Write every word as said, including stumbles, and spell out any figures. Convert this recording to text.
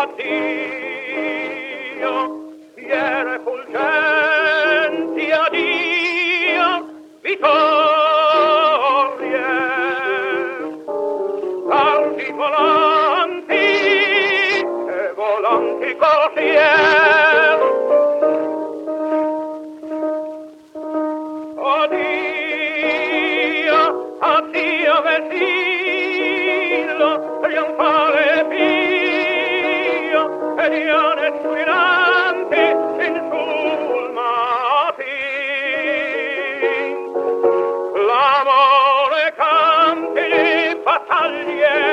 addio, fiere fulgenti addio, vittorie, tardi volanti e volanti corriere. Addio, addio vessillo, trionfale pio, e diane squillanti in sul matin. L'amore canti battaglie